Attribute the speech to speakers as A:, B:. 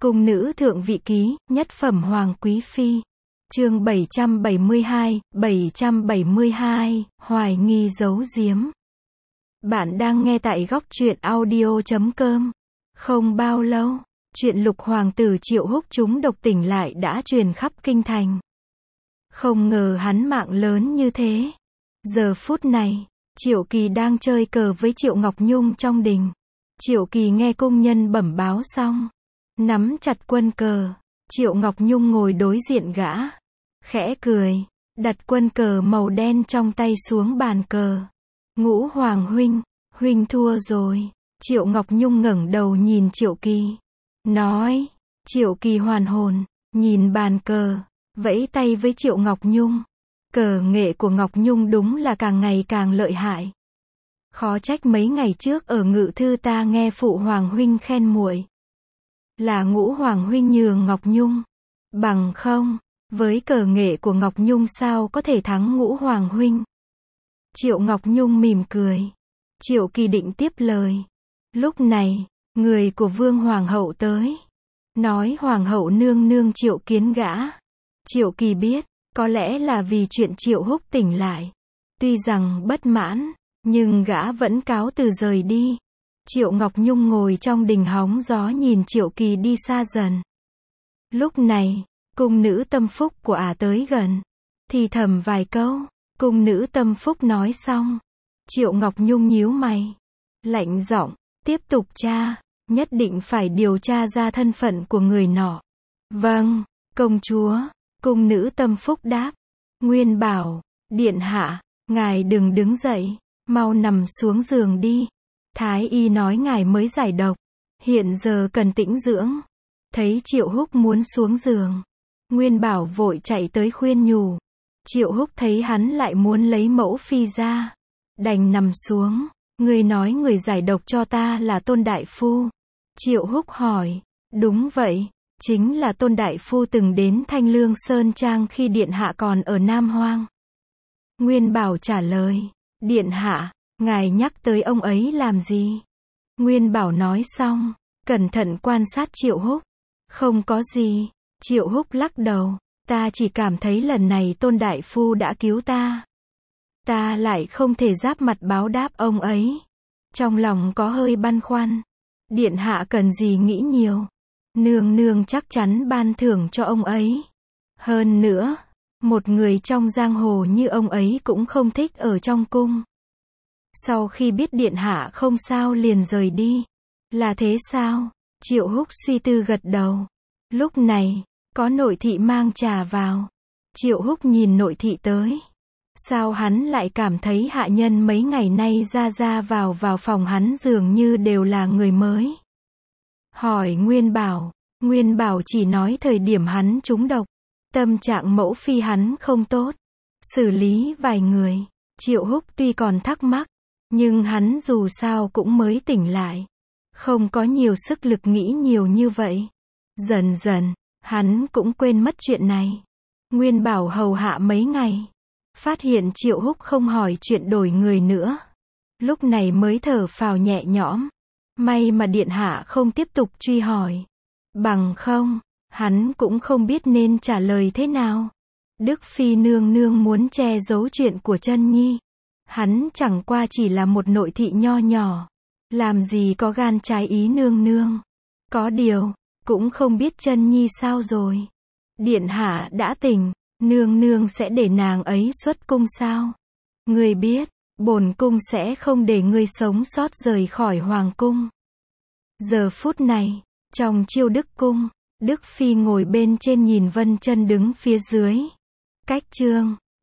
A: Cung nữ thượng vị ký, nhất phẩm hoàng quý phi. Chương 772, hoài nghi giấu giếm. Bạn đang nghe tại góc truyện audio.com. Không bao lâu, chuyện Lục hoàng tử Triệu Húc trúng độc tỉnh lại đã truyền khắp kinh thành. Không ngờ hắn mạng lớn như thế. Giờ phút này, Triệu Kỳ đang chơi cờ với Triệu Ngọc Nhung trong đình. Triệu Kỳ nghe cung nhân bẩm báo xong, nắm chặt quân cờ. Triệu Ngọc Nhung ngồi đối diện gã, khẽ cười, đặt quân cờ màu đen trong tay xuống bàn cờ. Ngũ hoàng huynh thua rồi. Triệu Ngọc Nhung ngẩng đầu nhìn Triệu Kỳ, nói. Triệu Kỳ hoàn hồn, nhìn bàn cờ, vẫy tay với Triệu Ngọc Nhung. Cờ nghệ của Ngọc Nhung đúng là càng ngày càng lợi hại. Khó trách mấy ngày trước ở ngự thư ta nghe phụ hoàng huynh khen muội là Ngũ hoàng huynh nhường Ngọc Nhung. Bằng không, với cờ nghệ của Ngọc Nhung sao có thể thắng Ngũ hoàng huynh. Triệu Ngọc Nhung mỉm cười. Triệu Kỳ định tiếp lời. Lúc này, người của Vương hoàng hậu tới, nói hoàng hậu nương nương triệu kiến gã. Triệu Kỳ biết, có lẽ là vì chuyện Triệu Húc tỉnh lại. Tuy rằng bất mãn, nhưng gã vẫn cáo từ rời đi. Triệu Ngọc Nhung ngồi trong đình hóng gió nhìn Triệu Kỳ đi xa dần. Lúc này, cung nữ tâm phúc của ả tới gần, thì thầm vài câu. Cung nữ tâm phúc nói xong, Triệu Ngọc Nhung nhíu mày, lạnh giọng, tiếp tục tra, nhất định phải điều tra ra thân phận của người nọ. Vâng, công chúa. Cung nữ tâm phúc đáp. Nguyên bảo, điện hạ, ngài đừng đứng dậy, mau nằm xuống giường đi. Thái y nói ngài mới giải độc, hiện giờ cần tĩnh dưỡng. Thấy Triệu Húc muốn xuống giường, Nguyên bảo vội chạy tới khuyên nhủ. Triệu Húc thấy hắn lại muốn lấy mẫu phi ra, đành nằm xuống. Người nói người giải độc cho ta là Tôn đại phu. Triệu Húc hỏi. Đúng vậy, chính là Tôn đại phu từng đến Thanh Lương Sơn Trang khi điện hạ còn ở Nam Hoang. Nguyên bảo trả lời. Điện hạ, ngài nhắc tới ông ấy làm gì? Nguyên bảo nói xong, cẩn thận quan sát Triệu Húc. Không có gì. Triệu Húc lắc đầu. Ta chỉ cảm thấy lần này Tôn đại phu đã cứu ta, ta lại không thể giáp mặt báo đáp ông ấy. Trong lòng có hơi băn khoăn. Điện hạ cần gì nghĩ nhiều. Nương nương chắc chắn ban thưởng cho ông ấy. Hơn nữa, một người trong giang hồ như ông ấy cũng không thích ở trong cung. Sau khi biết điện hạ không sao liền rời đi. Là thế sao? Triệu Húc suy tư gật đầu. Lúc này, có nội thị mang trà vào. Triệu Húc nhìn nội thị tới. Sao hắn lại cảm thấy hạ nhân mấy ngày nay ra vào phòng hắn dường như đều là người mới? Hỏi Nguyên bảo. Nguyên bảo chỉ nói thời điểm hắn trúng độc, tâm trạng mẫu phi hắn không tốt, xử lý vài người. Triệu Húc tuy còn thắc mắc, nhưng hắn dù sao cũng mới tỉnh lại, không có nhiều sức lực nghĩ nhiều như vậy. Dần dần, hắn cũng quên mất chuyện này. Nguyên bảo hầu hạ mấy ngày, phát hiện Triệu Húc không hỏi chuyện đổi người nữa. Lúc này mới thở phào nhẹ nhõm. May mà điện hạ không tiếp tục truy hỏi. Bằng không, hắn cũng không biết nên trả lời thế nào. Đức phi nương nương muốn che giấu chuyện của Chân Nhi. Hắn chẳng qua chỉ là một nội thị nho nhỏ, làm gì có gan trái ý nương nương. Có điều, cũng không biết Chân Nhi sao rồi. Điện hạ đã tỉnh, nương nương sẽ để nàng ấy xuất cung sao? Ngươi biết, bổn cung sẽ không để ngươi sống sót rời khỏi hoàng cung. Giờ phút này, trong Chiêu Đức cung, Đức phi ngồi bên trên nhìn Vân Chân đứng phía dưới. Cách chương